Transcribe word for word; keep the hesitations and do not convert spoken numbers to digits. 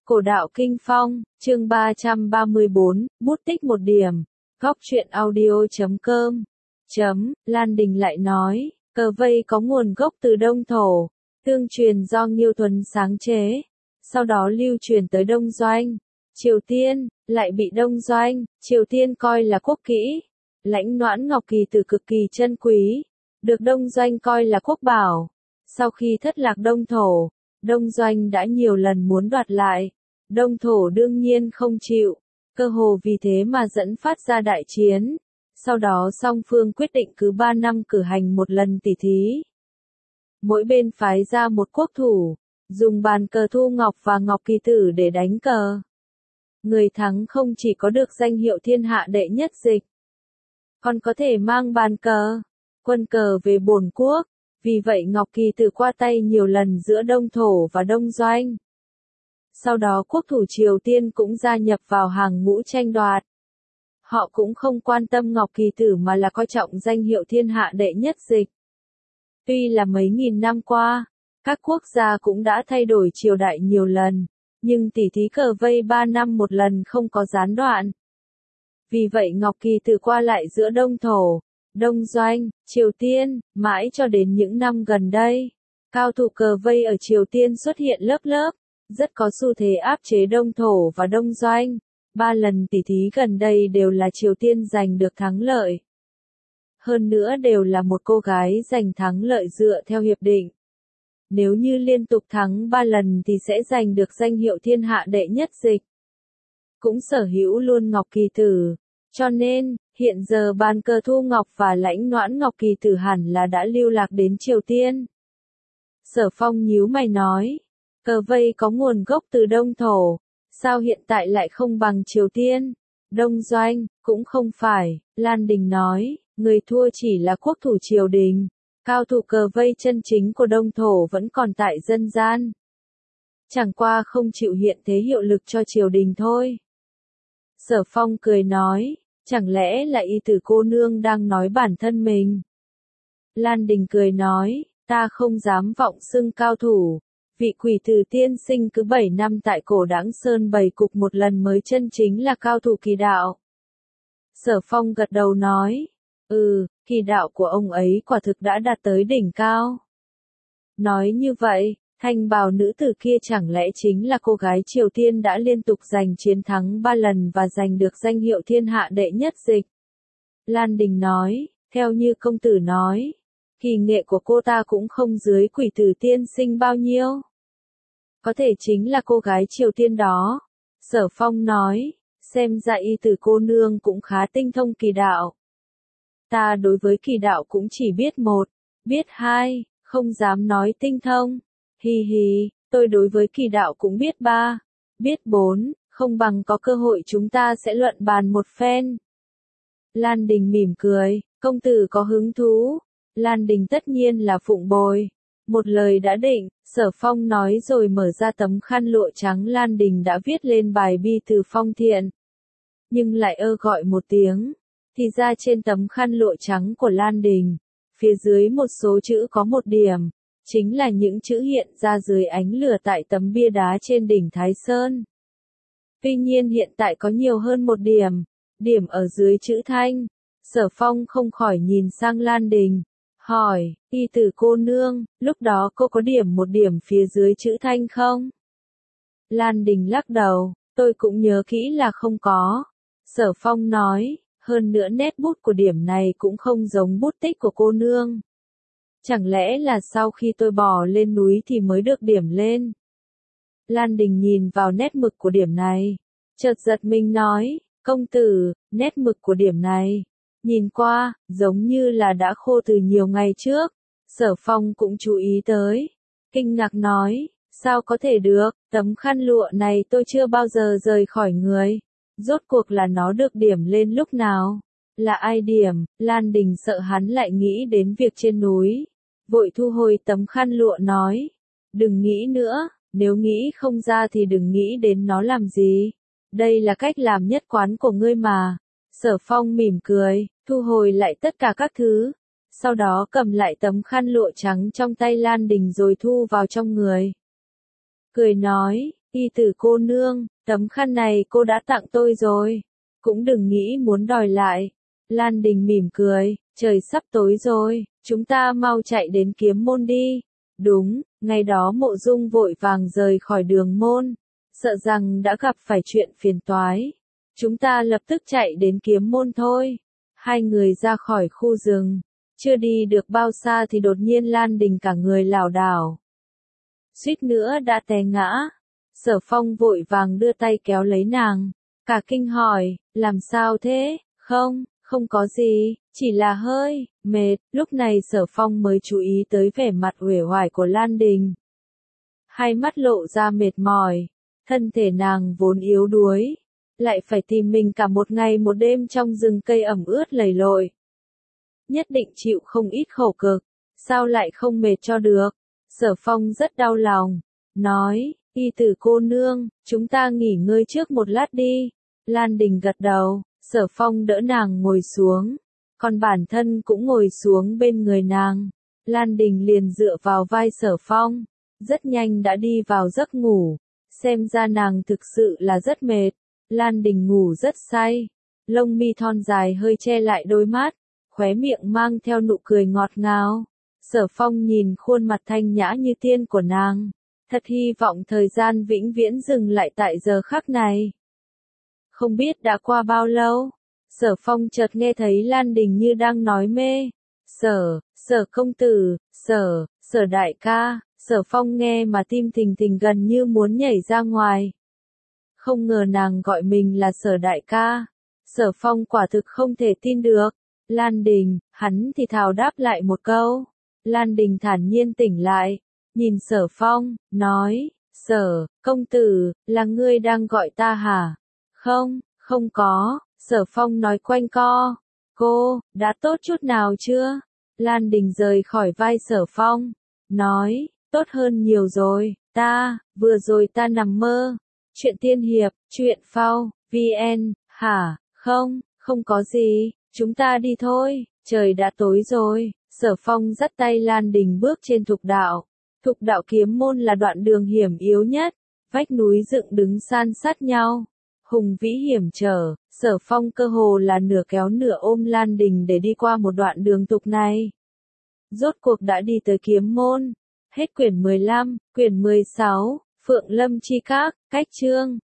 Cổ đạo Kinh Phong, chương ba trăm ba mươi bốn, bút tích một điểm. Góc truyện audio chấm com. Chấm, Lan Đình lại nói, cờ vây có nguồn gốc từ Đông Thổ, tương truyền do Nghiêu Tuấn sáng chế, sau đó lưu truyền tới Đông Doanh, Triều Tiên, lại bị Đông Doanh, Triều Tiên coi là quốc kỹ. Lãnh Noãn Ngọc Kỳ Tử cực kỳ chân quý, được Đông Doanh coi là quốc bảo. Sau khi thất lạc Đông Thổ, Đông Doanh đã nhiều lần muốn đoạt lại, Đông Thổ đương nhiên không chịu, cơ hồ vì thế mà dẫn phát ra đại chiến. Sau đó song phương quyết định cứ ba năm cử hành một lần tỷ thí. Mỗi bên phái ra một quốc thủ, dùng bàn cờ Thu Ngọc và Ngọc Kỳ Tử để đánh cờ. Người thắng không chỉ có được danh hiệu thiên hạ đệ nhất dịch, còn có thể mang bàn cờ, quân cờ về bổn quốc. Vì vậy Ngọc Kỳ Tử qua tay nhiều lần giữa Đông Thổ và Đông Doanh. Sau đó quốc thủ Triều Tiên cũng gia nhập vào hàng ngũ tranh đoạt. Họ cũng không quan tâm Ngọc Kỳ Tử mà là coi trọng danh hiệu thiên hạ đệ nhất dịch. Tuy là mấy nghìn năm qua, các quốc gia cũng đã thay đổi triều đại nhiều lần, nhưng tỷ thí cờ vây ba năm một lần không có gián đoạn. Vì vậy Ngọc Kỳ Tử qua lại giữa Đông Thổ, Đông Doanh, Triều Tiên, mãi cho đến những năm gần đây, cao thủ cờ vây ở Triều Tiên xuất hiện lớp lớp, rất có xu thế áp chế Đông Thổ và Đông Doanh. Ba lần tỷ thí gần đây đều là Triều Tiên giành được thắng lợi. Hơn nữa đều là một cô gái giành thắng lợi dựa theo hiệp định. Nếu như liên tục thắng ba lần thì sẽ giành được danh hiệu thiên hạ đệ nhất dịch. Cũng sở hữu luôn Ngọc Kỳ Tử. Cho nên, hiện giờ bàn cờ Thu Ngọc và Lãnh Noãn Ngọc Kỳ Tử hẳn là đã lưu lạc đến Triều Tiên. Sở Phong nhíu mày nói, cờ vây có nguồn gốc từ Đông Thổ, sao hiện tại lại không bằng Triều Tiên? Đông Doanh, cũng không phải, Lan Đình nói, người thua chỉ là quốc thủ triều đình, cao thủ cờ vây chân chính của Đông Thổ vẫn còn tại dân gian. Chẳng qua không chịu hiện thế hiệu lực cho triều đình thôi. Sở Phong cười nói, chẳng lẽ là y tử cô nương đang nói bản thân mình? Lan Đình cười nói, ta không dám vọng xưng cao thủ, vị Quỷ Tử tiên sinh cứ bảy năm tại Cổ Đãng Sơn bày cục một lần mới chân chính là cao thủ kỳ đạo. Sở Phong gật đầu nói, ừ, kỳ đạo của ông ấy quả thực đã đạt tới đỉnh cao. Nói như vậy, thanh bào nữ tử kia chẳng lẽ chính là cô gái Triều Tiên đã liên tục giành chiến thắng ba lần và giành được danh hiệu thiên hạ đệ nhất dịch? Lan Đình nói, theo như công tử nói, kỳ nghệ của cô ta cũng không dưới Quỷ Tử tiên sinh bao nhiêu. Có thể chính là cô gái Triều Tiên đó. Sở Phong nói, xem ra y tử cô nương cũng khá tinh thông kỳ đạo. Ta đối với kỳ đạo cũng chỉ biết một, biết hai, không dám nói tinh thông. Hi hi, tôi đối với kỳ đạo cũng biết ba, biết bốn, không bằng có cơ hội chúng ta sẽ luận bàn một phen. Lan Đình mỉm cười, công tử có hứng thú. Lan Đình tất nhiên là phụng bồi. Một lời đã định, Sở Phong nói rồi mở ra tấm khăn lụa trắng Lan Đình đã viết lên bài bi từ Phong Thiện. Nhưng lại ơ gọi một tiếng, thì ra trên tấm khăn lụa trắng của Lan Đình, phía dưới một số chữ có một điểm, chính là những chữ hiện ra dưới ánh lửa tại tấm bia đá trên đỉnh Thái Sơn. Tuy nhiên hiện tại có nhiều hơn một điểm, điểm ở dưới chữ thanh. Sở Phong không khỏi nhìn sang Lan Đình, hỏi, y tử cô nương, lúc đó cô có điểm một điểm phía dưới chữ thanh không? Lan Đình lắc đầu, tôi cũng nhớ kỹ là không có. Sở Phong nói, hơn nữa nét bút của điểm này cũng không giống bút tích của cô nương. Chẳng lẽ là sau khi tôi bò lên núi thì mới được điểm lên? Lan Đình nhìn vào nét mực của điểm này, chợt giật mình nói, công tử, nét mực của điểm này, nhìn qua, giống như là đã khô từ nhiều ngày trước. Sở Phong cũng chú ý tới, kinh ngạc nói, sao có thể được, tấm khăn lụa này tôi chưa bao giờ rời khỏi người. Rốt cuộc là nó được điểm lên lúc nào? Là ai điểm? Lan Đình sợ hắn lại nghĩ đến việc trên núi. Vội thu hồi tấm khăn lụa nói, đừng nghĩ nữa, nếu nghĩ không ra thì đừng nghĩ đến nó làm gì. Đây là cách làm nhất quán của ngươi mà. Sở Phong mỉm cười, thu hồi lại tất cả các thứ. Sau đó cầm lại tấm khăn lụa trắng trong tay Lan Đình rồi thu vào trong người. Cười nói, Y Tử cô nương, tấm khăn này cô đã tặng tôi rồi. Cũng đừng nghĩ muốn đòi lại. Lan Đình mỉm cười, trời sắp tối rồi, chúng ta mau chạy đến Kiếm Môn đi. Đúng, ngày đó Mộ Dung vội vàng rời khỏi Đường Môn, sợ rằng đã gặp phải chuyện phiền toái. Chúng ta lập tức chạy đến Kiếm Môn thôi. Hai người ra khỏi khu rừng, chưa đi được bao xa thì đột nhiên Lan Đình cả người lảo đảo, suýt nữa đã té ngã. Sở Phong vội vàng đưa tay kéo lấy nàng, cả kinh hỏi, làm sao thế? Không, không có gì, chỉ là hơi mệt. Lúc này Sở Phong mới chú ý tới vẻ mặt uể oải của Lan Đình. Hai mắt lộ ra mệt mỏi, thân thể nàng vốn yếu đuối, lại phải tìm mình cả một ngày một đêm trong rừng cây ẩm ướt lầy lội. Nhất định chịu không ít khổ cực, sao lại không mệt cho được? Sở Phong rất đau lòng, nói, Y Tử cô nương, chúng ta nghỉ ngơi trước một lát đi. Lan Đình gật đầu, Sở Phong đỡ nàng ngồi xuống, còn bản thân cũng ngồi xuống bên người nàng. Lan Đình liền dựa vào vai Sở Phong, rất nhanh đã đi vào giấc ngủ, xem ra nàng thực sự là rất mệt. Lan Đình ngủ rất say, lông mi thon dài hơi che lại đôi mắt, khóe miệng mang theo nụ cười ngọt ngào. Sở Phong nhìn khuôn mặt thanh nhã như tiên của nàng, thật hy vọng thời gian vĩnh viễn dừng lại tại giờ khắc này. Không biết đã qua bao lâu, Sở Phong chợt nghe thấy Lan Đình như đang nói mê. Sở, Sở công tử, Sở, Sở đại ca. Sở Phong nghe mà tim thình thình gần như muốn nhảy ra ngoài. Không ngờ nàng gọi mình là Sở đại ca. Sở Phong quả thực không thể tin được. Lan Đình, hắn thì thào đáp lại một câu. Lan Đình thản nhiên tỉnh lại, nhìn Sở Phong, nói, Sở, công tử, là ngươi đang gọi ta hả? Không, không có. Sở Phong nói quanh co. Cô, đã tốt chút nào chưa? Lan Đình rời khỏi vai Sở Phong, nói, tốt hơn nhiều rồi, ta, vừa rồi ta nằm mơ. Chuyện tiên hiệp, chuyện phao, vn, hả, không, không có gì, chúng ta đi thôi, trời đã tối rồi. Sở Phong dắt tay Lan Đình bước trên thục đạo. Thục đạo Kiếm Môn là đoạn đường hiểm yếu nhất, vách núi dựng đứng san sát nhau, hùng vĩ hiểm trở. Sở Phong cơ hồ là nửa kéo nửa ôm Lan Đình để đi qua một đoạn đường thục này. Rốt cuộc đã đi tới Kiếm Môn. Hết quyển mười lăm, quyển mười sáu, Phượng Lâm Chi Các, cách chương.